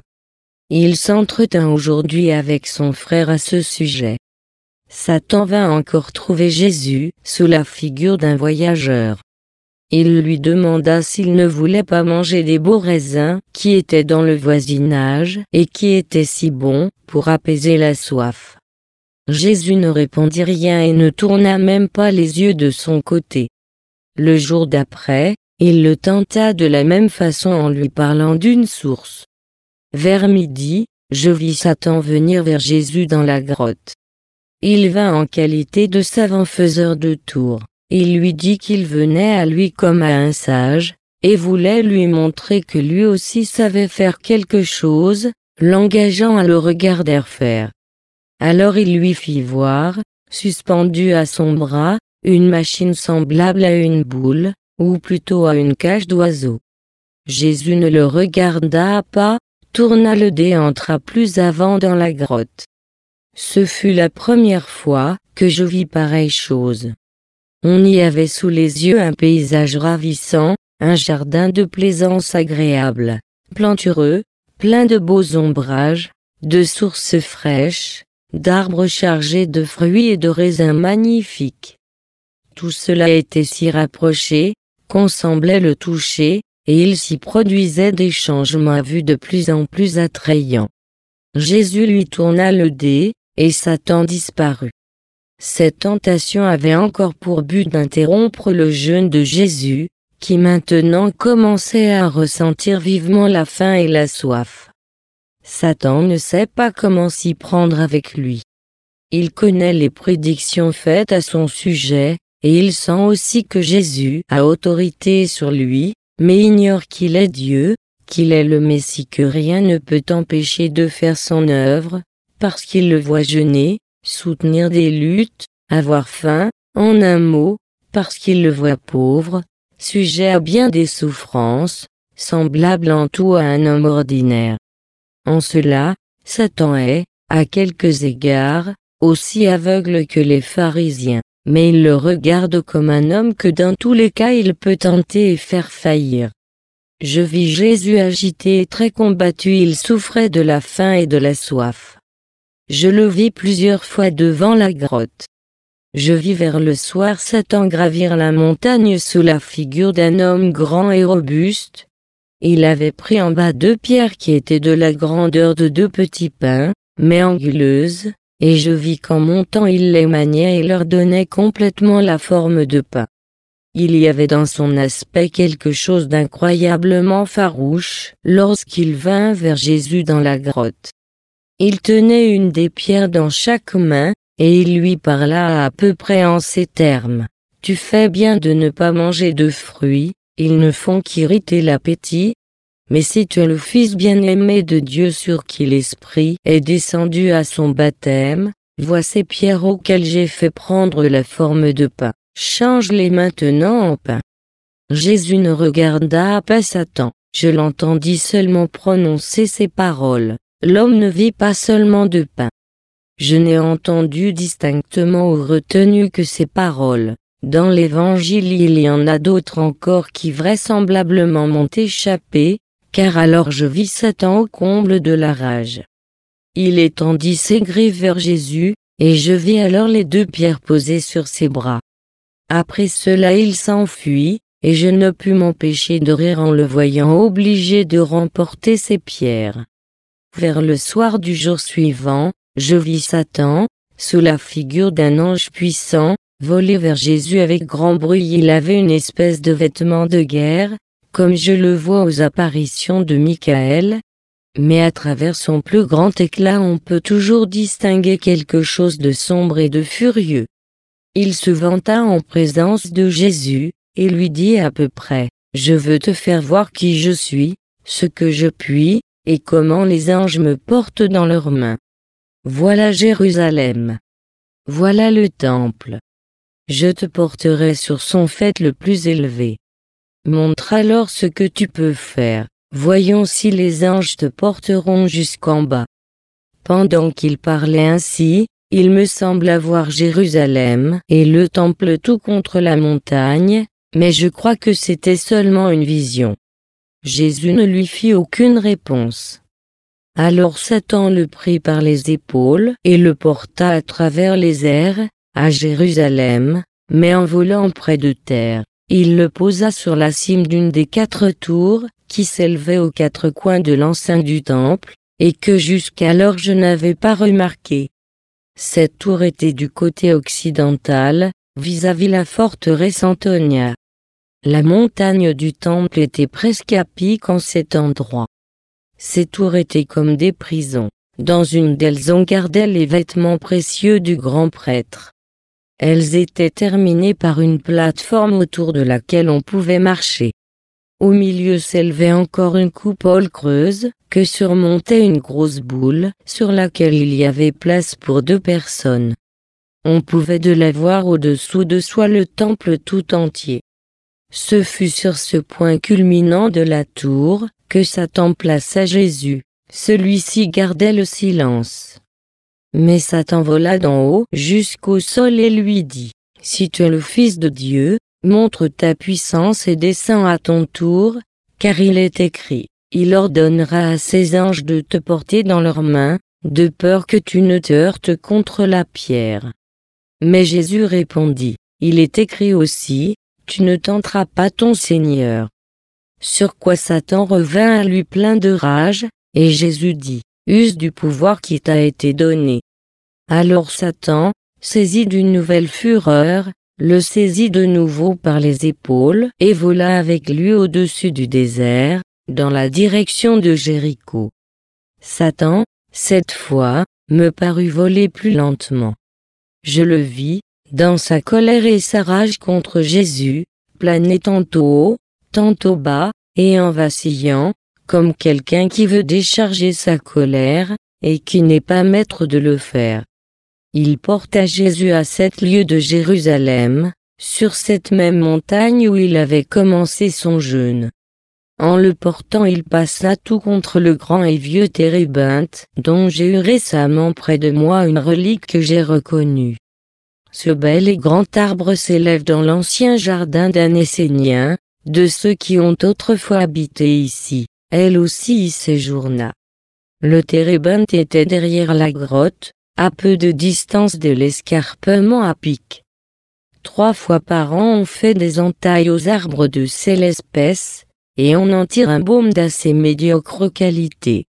Il s'entretint aujourd'hui avec son frère à ce sujet. Satan vint encore trouver Jésus sous la figure d'un voyageur. Il lui demanda s'il ne voulait pas manger des beaux raisins qui étaient dans le voisinage et qui étaient si bons pour apaiser la soif. Jésus ne répondit rien et ne tourna même pas les yeux de son côté. Le jour d'après, il le tenta de la même façon en lui parlant d'une source. Vers midi, je vis Satan venir vers Jésus dans la grotte. Il vint en qualité de savant faiseur de tours. Il lui dit qu'il venait à lui comme à un sage, et voulait lui montrer que lui aussi savait faire quelque chose, l'engageant à le regarder faire. Alors il lui fit voir, suspendue à son bras, une machine semblable à une boule, ou plutôt à une cage d'oiseau. Jésus ne le regarda pas, tourna le dos et entra plus avant dans la grotte. Ce fut la première fois que je vis pareille chose. On y avait sous les yeux un paysage ravissant, un jardin de plaisance agréable, plantureux, plein de beaux ombrages, de sources fraîches, d'arbres chargés de fruits et de raisins magnifiques. Tout cela était si rapproché, qu'on semblait le toucher, et il s'y produisait des changements à vue de plus en plus attrayants. Jésus lui tourna le dos, et Satan disparut. Cette tentation avait encore pour but d'interrompre le jeûne de Jésus, qui maintenant commençait à ressentir vivement la faim et la soif. Satan ne sait pas comment s'y prendre avec lui. Il connaît les prédictions faites à son sujet, et il sent aussi que Jésus a autorité sur lui, mais ignore qu'il est Dieu, qu'il est le Messie, que rien ne peut empêcher de faire son œuvre, parce qu'il le voit jeûner, soutenir des luttes, avoir faim, en un mot, parce qu'il le voit pauvre, sujet à bien des souffrances, semblable en tout à un homme ordinaire. En cela, Satan est, à quelques égards, aussi aveugle que les pharisiens, mais il le regarde comme un homme que dans tous les cas il peut tenter et faire faillir. Je vis Jésus agité et très combattu, il souffrait de la faim et de la soif. Je le vis plusieurs fois devant la grotte. Je vis vers le soir Satan gravir la montagne sous la figure d'un homme grand et robuste. Il avait pris en bas 2 pierres qui étaient de la grandeur de 2 petits pains, mais anguleuses, et je vis qu'en montant il les maniait et leur donnait complètement la forme de pain. Il y avait dans son aspect quelque chose d'incroyablement farouche, lorsqu'il vint vers Jésus dans la grotte. Il tenait une des pierres dans chaque main, et il lui parla à peu près en ces termes. « Tu fais bien de ne pas manger de fruits, ils ne font qu'irriter l'appétit. Mais si tu es le Fils bien-aimé de Dieu sur qui l'Esprit est descendu à son baptême, vois ces pierres auxquelles j'ai fait prendre la forme de pain, change-les maintenant en pain. » Jésus ne regarda pas Satan, je l'entendis seulement prononcer ces paroles. L'homme ne vit pas seulement de pain. Je n'ai entendu distinctement ou retenu que ces paroles. Dans l'Évangile il y en a d'autres encore qui vraisemblablement m'ont échappé, car alors je vis Satan au comble de la rage. Il étendit ses griffes vers Jésus, et je vis alors les 2 pierres posées sur ses bras. Après cela il s'enfuit, et je ne pus m'empêcher de rire en le voyant obligé de remporter ces pierres. Vers le soir du jour suivant, je vis Satan, sous la figure d'un ange puissant, voler vers Jésus avec grand bruit. Il avait une espèce de vêtement de guerre, comme je le vois aux apparitions de Michael, mais à travers son plus grand éclat on peut toujours distinguer quelque chose de sombre et de furieux. Il se vanta en présence de Jésus, et lui dit à peu près, « Je veux te faire voir qui je suis, ce que je puis, et comment les anges me portent dans leurs mains. Voilà Jérusalem. Voilà le temple. Je te porterai sur son faîte le plus élevé. Montre alors ce que tu peux faire, voyons si les anges te porteront jusqu'en bas. » Pendant qu'il parlait ainsi, il me sembla voir Jérusalem et le temple tout contre la montagne, mais je crois que c'était seulement une vision. Jésus ne lui fit aucune réponse. Alors Satan le prit par les épaules et le porta à travers les airs, à Jérusalem, mais en volant près de terre, il le posa sur la cime d'une des 4 tours, qui s'élevait aux 4 coins de l'enceinte du temple, et que jusqu'alors je n'avais pas remarqué. Cette tour était du côté occidental, vis-à-vis la forteresse Antonia. La montagne du temple était presque à pic en cet endroit. Ces tours étaient comme des prisons. Dans une d'elles on gardait les vêtements précieux du grand prêtre. Elles étaient terminées par une plateforme autour de laquelle on pouvait marcher. Au milieu s'élevait encore une coupole creuse, que surmontait une grosse boule, sur laquelle il y avait place pour 2 personnes. On pouvait de la voir au-dessous de soi le temple tout entier. Ce fut sur ce point culminant de la tour, que Satan plaça Jésus. Celui-ci gardait le silence. Mais Satan vola d'en haut jusqu'au sol et lui dit, « Si tu es le Fils de Dieu, montre ta puissance et descends à ton tour, car il est écrit, il ordonnera à ses anges de te porter dans leurs mains, de peur que tu ne te heurtes contre la pierre. » Mais Jésus répondit, « Il est écrit aussi, tu ne tenteras pas ton Seigneur. » Sur quoi Satan revint à lui plein de rage, et Jésus dit, « Use du pouvoir qui t'a été donné. » Alors Satan, saisi d'une nouvelle fureur, le saisit de nouveau par les épaules et vola avec lui au-dessus du désert, dans la direction de Jéricho. Satan, cette fois, me parut voler plus lentement. Je le vis, dans sa colère et sa rage contre Jésus, planer tantôt haut, tantôt bas, et en vacillant, comme quelqu'un qui veut décharger sa colère, et qui n'est pas maître de le faire. Il porta Jésus à 7 lieues de Jérusalem, sur cette même montagne où il avait commencé son jeûne. En le portant il passa tout contre le grand et vieux térébinthe, dont j'ai eu récemment près de moi une relique que j'ai reconnue. Ce bel et grand arbre s'élève dans l'ancien jardin d'un Essénien, de ceux qui ont autrefois habité ici, elle aussi y séjourna. Le térébinthe était derrière la grotte, à peu de distance de l'escarpement à pic. 3 fois par an on fait des entailles aux arbres de cette espèce, et on en tire un baume d'assez médiocre qualité.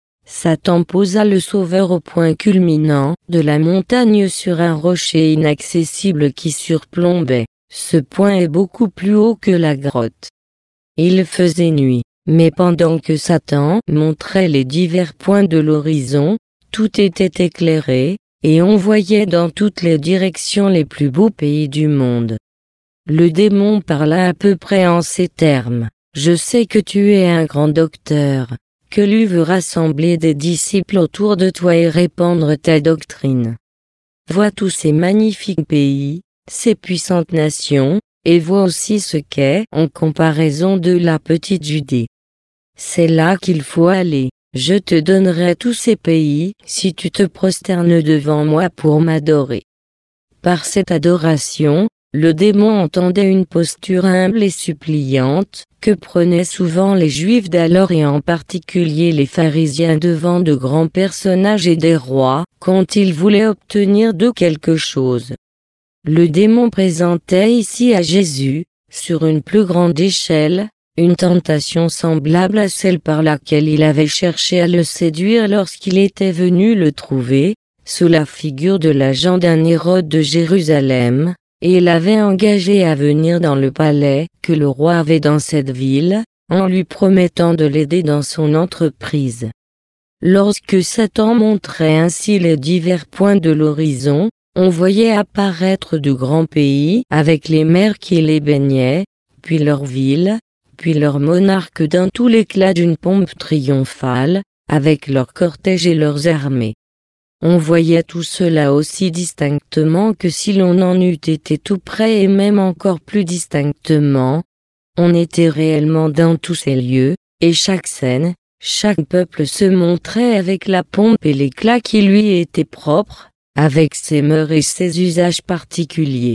Satan posa le Sauveur au point culminant de la montagne sur un rocher inaccessible qui surplombait. Ce point est beaucoup plus haut que la grotte. Il faisait nuit, mais pendant que Satan montrait les divers points de l'horizon, tout était éclairé, et on voyait dans toutes les directions les plus beaux pays du monde. Le démon parla à peu près en ces termes. « Je sais que tu es un grand docteur, que lui veut rassembler des disciples autour de toi et répandre ta doctrine. Vois tous ces magnifiques pays, ces puissantes nations, et vois aussi ce qu'est en comparaison de la petite Judée. C'est là qu'il faut aller. Je te donnerai tous ces pays si tu te prosternes devant moi pour m'adorer. » Par cette adoration, le démon entendait une posture humble et suppliante, que prenaient souvent les Juifs d'alors et en particulier les pharisiens devant de grands personnages et des rois, quand ils voulaient obtenir d'eux quelque chose. Le démon présentait ici à Jésus, sur une plus grande échelle, une tentation semblable à celle par laquelle il avait cherché à le séduire lorsqu'il était venu le trouver, sous la figure de l'agent d'un Hérode de Jérusalem, et l'avait engagé à venir dans le palais que le roi avait dans cette ville, en lui promettant de l'aider dans son entreprise. Lorsque Satan montrait ainsi les divers points de l'horizon, on voyait apparaître de grands pays avec les mers qui les baignaient, puis leurs villes, puis leurs monarques d'un tout l'éclat d'une pompe triomphale, avec leurs cortèges et leurs armées. On voyait tout cela aussi distinctement que si l'on en eût été tout près et même encore plus distinctement. On était réellement dans tous ces lieux, et chaque scène, chaque peuple se montrait avec la pompe et l'éclat qui lui étaient propres, avec ses mœurs et ses usages particuliers.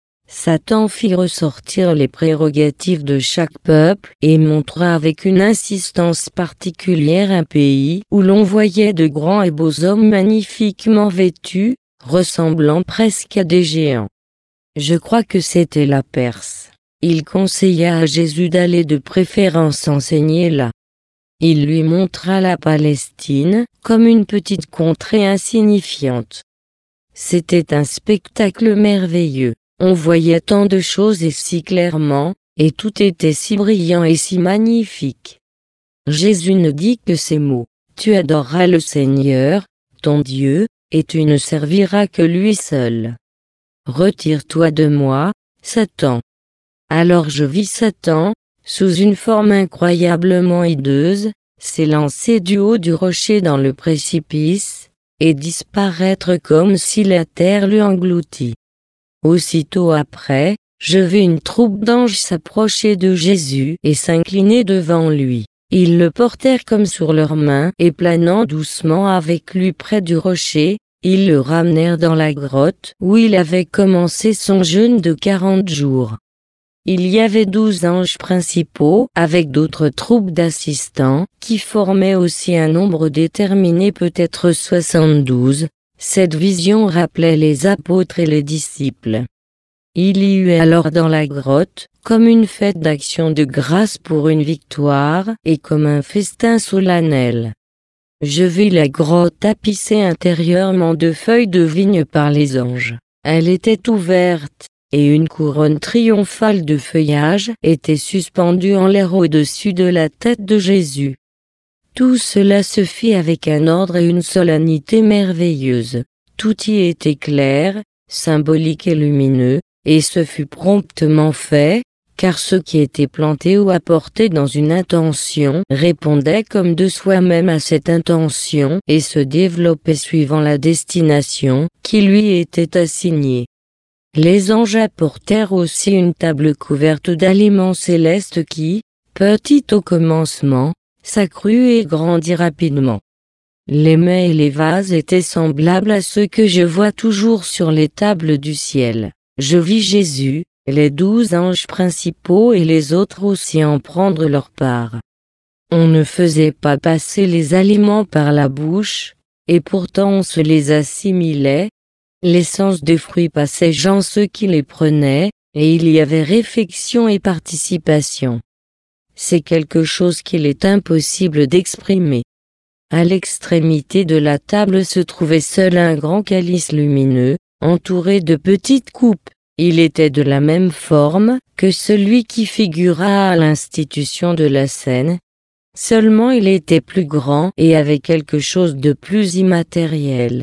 Satan fit ressortir les prérogatives de chaque peuple et montra avec une insistance particulière un pays où l'on voyait de grands et beaux hommes magnifiquement vêtus, ressemblant presque à des géants. Je crois que c'était la Perse. Il conseilla à Jésus d'aller de préférence enseigner là. Il lui montra la Palestine comme une petite contrée insignifiante. C'était un spectacle merveilleux. On voyait tant de choses et si clairement, et tout était si brillant et si magnifique. Jésus ne dit que ces mots, « Tu adoreras le Seigneur, ton Dieu, et tu ne serviras que lui seul. » retire-toi de moi, Satan. Alors je vis Satan, sous une forme incroyablement hideuse, s'élancer du haut du rocher dans le précipice, et disparaître comme si la terre l'eût englouti. Aussitôt après, je vis une troupe d'anges s'approcher de Jésus et s'incliner devant lui. Ils le portèrent comme sur leurs mains et planant doucement avec lui près du rocher, ils le ramenèrent dans la grotte où il avait commencé son jeûne de 40 jours. Il y avait 12 anges principaux avec d'autres troupes d'assistants qui formaient aussi un nombre déterminé, peut-être 72. Cette vision rappelait les apôtres et les disciples. Il y eut alors dans la grotte, comme une fête d'action de grâce pour une victoire et comme un festin solennel. Je vis la grotte tapissée intérieurement de feuilles de vigne par les anges. Elle était ouverte, et une couronne triomphale de feuillage était suspendue en l'air au-dessus de la tête de Jésus. Tout cela se fit avec un ordre et une solennité merveilleuse. Tout y était clair, symbolique et lumineux, et ce fut promptement fait, car ceux qui étaient plantés ou apportés dans une intention répondaient comme de soi-même à cette intention et se développaient suivant la destination qui lui était assignée. Les anges apportèrent aussi une table couverte d'aliments célestes qui, petite au commencement, s'accrut et grandit rapidement. Les mets et les vases étaient semblables à ceux que je vois toujours sur les tables du ciel. Je vis Jésus, les 12 anges principaux et les autres aussi en prendre leur part. On ne faisait pas passer les aliments par la bouche, et pourtant on se les assimilait. L'essence des fruits passait gens ceux qui les prenaient, et il y avait réflexion et participation. C'est quelque chose qu'il est impossible d'exprimer. À l'extrémité de la table se trouvait seul un grand calice lumineux, entouré de petites coupes. Il était de la même forme que celui qui figura à l'institution de la scène. Seulement il était plus grand et avait quelque chose de plus immatériel.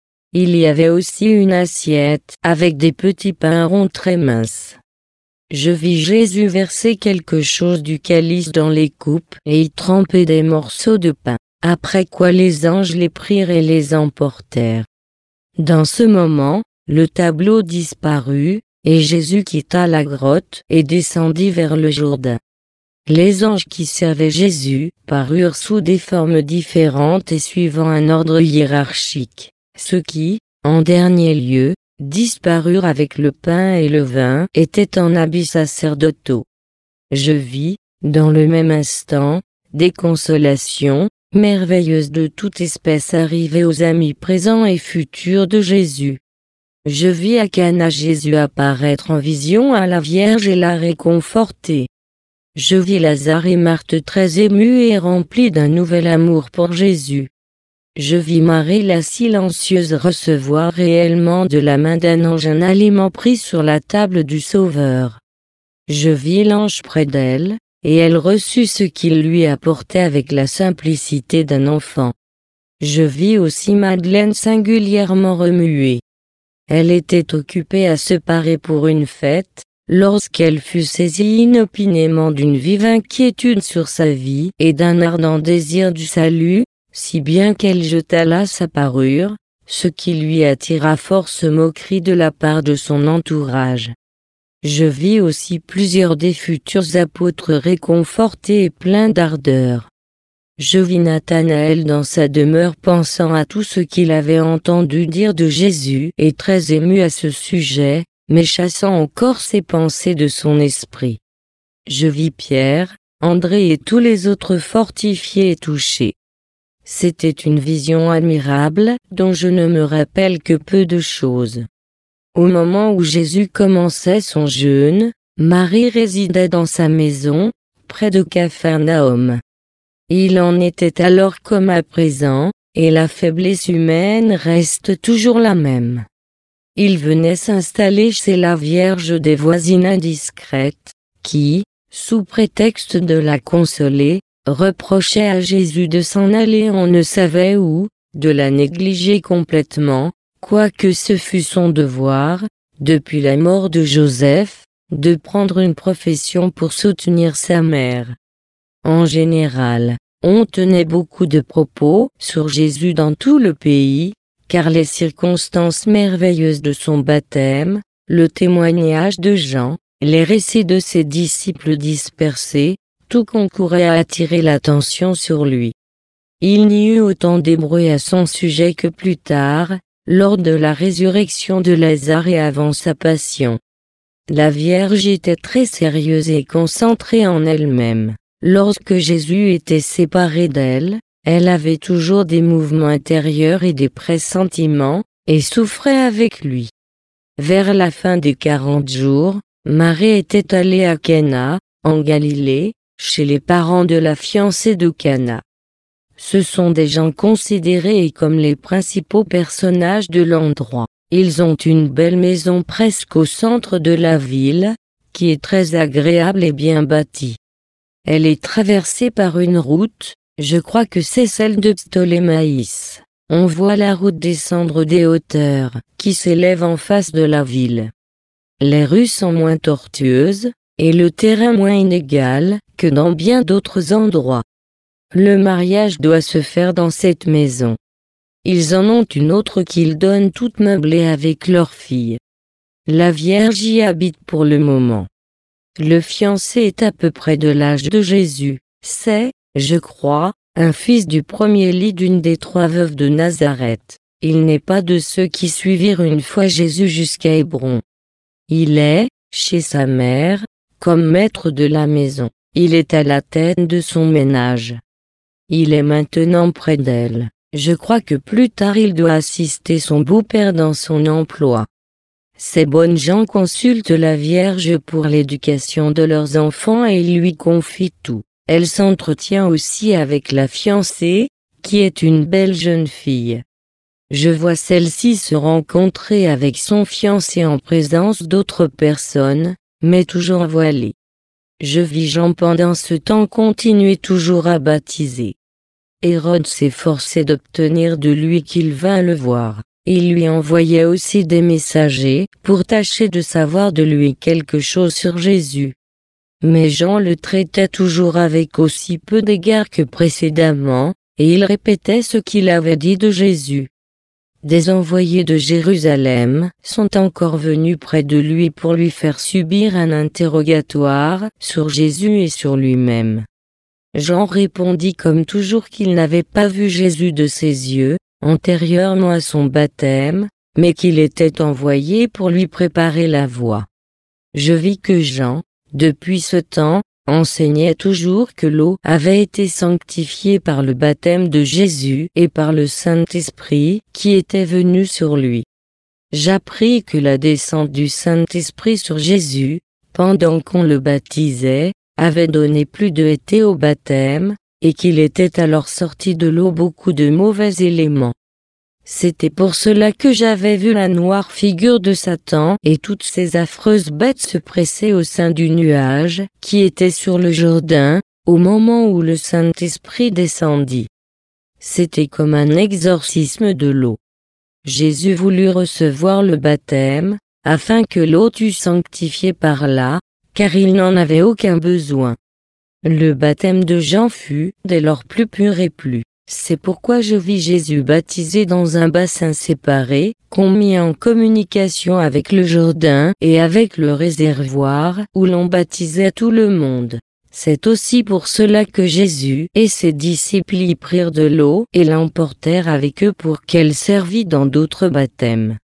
Il y avait aussi une assiette avec des petits pains ronds très minces. Je vis Jésus verser quelque chose du calice dans les coupes et y tremper des morceaux de pain, après quoi les anges les prirent et les emportèrent. Dans ce moment, le tableau disparut, et Jésus quitta la grotte et descendit vers le Jourdain. Les anges qui servaient Jésus parurent sous des formes différentes et suivant un ordre hiérarchique. Ceux qui, en dernier lieu, disparurent avec le pain et le vin étaient en habits sacerdotaux. Je vis, dans le même instant, des consolations merveilleuses de toute espèce arriver aux amis présents et futurs de Jésus. Je vis à Cana Jésus apparaître en vision à la Vierge et la réconforter. Je vis Lazare et Marthe très émus et remplis d'un nouvel amour pour Jésus. Je vis Marie la silencieuse recevoir réellement de la main d'un ange un aliment pris sur la table du Sauveur. Je vis l'ange près d'elle, et elle reçut ce qu'il lui apportait avec la simplicité d'un enfant. Je vis aussi Madeleine singulièrement remuée. Elle était occupée à se parer pour une fête, lorsqu'elle fut saisie inopinément d'une vive inquiétude sur sa vie et d'un ardent désir du salut, si bien qu'elle jeta là sa parure, ce qui lui attira force moquerie de la part de son entourage. Je vis aussi plusieurs des futurs apôtres réconfortés et pleins d'ardeur. Je vis Nathanaël dans sa demeure pensant à tout ce qu'il avait entendu dire de Jésus et très ému à ce sujet, mais chassant encore ses pensées de son esprit. Je vis Pierre, André et tous les autres fortifiés et touchés. C'était une vision admirable dont je ne me rappelle que peu de choses. Au moment où Jésus commençait son jeûne, Marie résidait dans sa maison, près de Capharnaüm. Il en était alors comme à présent, et la faiblesse humaine reste toujours la même. Il venait s'installer chez la Vierge des voisines indiscrètes, qui, sous prétexte de la consoler, reprochaient à Jésus de s'en aller on ne savait où, de la négliger complètement, quoique ce fût son devoir, depuis la mort de Joseph, de prendre une profession pour soutenir sa mère. En général, on tenait beaucoup de propos sur Jésus dans tout le pays, car les circonstances merveilleuses de son baptême, le témoignage de Jean, les récits de ses disciples dispersés, tout concourait à attirer l'attention sur lui. Il n'y eut autant d'ébrouilles à son sujet que plus tard, lors de la résurrection de Lazare et avant sa passion. La Vierge était très sérieuse et concentrée en elle-même. Lorsque Jésus était séparé d'elle, elle avait toujours des mouvements intérieurs et des pressentiments, et souffrait avec lui. Vers la fin des 40 jours, Marie était allée à Cana, en Galilée, chez les parents de la fiancée de Cana. Ce sont des gens considérés comme les principaux personnages de l'endroit. Ils ont une belle maison presque au centre de la ville, qui est très agréable et bien bâtie. Elle est traversée par une route, je crois que c'est celle de Ptolémaïs. On voit la route descendre des hauteurs, qui s'élèvent en face de la ville. Les rues sont moins tortueuses, et le terrain moins inégal, que dans bien d'autres endroits. Le mariage doit se faire dans cette maison. Ils en ont une autre qu'ils donnent toute meublée avec leur fille. La Vierge y habite pour le moment. Le fiancé est à peu près de l'âge de Jésus. C'est, je crois, un fils du premier lit d'une des 3 veuves de Nazareth. Il n'est pas de ceux qui suivirent une fois Jésus jusqu'à Hébron. Il est, chez sa mère, comme maître de la maison. Il est à la tête de son ménage. Il est maintenant près d'elle. Je crois que plus tard il doit assister son beau-père dans son emploi. Ces bonnes gens consultent la Vierge pour l'éducation de leurs enfants et lui confient tout. Elle s'entretient aussi avec la fiancée, qui est une belle jeune fille. Je vois celle-ci se rencontrer avec son fiancé en présence d'autres personnes, mais toujours voilée. Je vis Jean pendant ce temps continuer toujours à baptiser. Hérode s'efforçait d'obtenir de lui qu'il vînt le voir. Il lui envoyait aussi des messagers, pour tâcher de savoir de lui quelque chose sur Jésus. Mais Jean le traitait toujours avec aussi peu d'égard que précédemment, et il répétait ce qu'il avait dit de Jésus. Des envoyés de Jérusalem sont encore venus près de lui pour lui faire subir un interrogatoire sur Jésus et sur lui-même. Jean répondit comme toujours qu'il n'avait pas vu Jésus de ses yeux, antérieurement à son baptême, mais qu'il était envoyé pour lui préparer la voie. Je vis que Jean, depuis ce temps, enseignait toujours que l'eau avait été sanctifiée par le baptême de Jésus et par le Saint-Esprit qui était venu sur lui. J'appris que la descente du Saint-Esprit sur Jésus, pendant qu'on le baptisait, avait donné plus de été au baptême, et qu'il était alors sorti de l'eau beaucoup de mauvais éléments. C'était pour cela que j'avais vu la noire figure de Satan et toutes ces affreuses bêtes se presser au sein du nuage qui était sur le Jourdain, au moment où le Saint-Esprit descendit. C'était comme un exorcisme de l'eau. Jésus voulut recevoir le baptême, afin que l'eau fût sanctifiée par là, car il n'en avait aucun besoin. Le baptême de Jean fut, dès lors plus pur et plus. C'est pourquoi je vis Jésus baptisé dans un bassin séparé, qu'on mit en communication avec le Jourdain et avec le réservoir où l'on baptisait tout le monde. C'est aussi pour cela que Jésus et ses disciples y prirent de l'eau et l'emportèrent avec eux pour qu'elle servît dans d'autres baptêmes.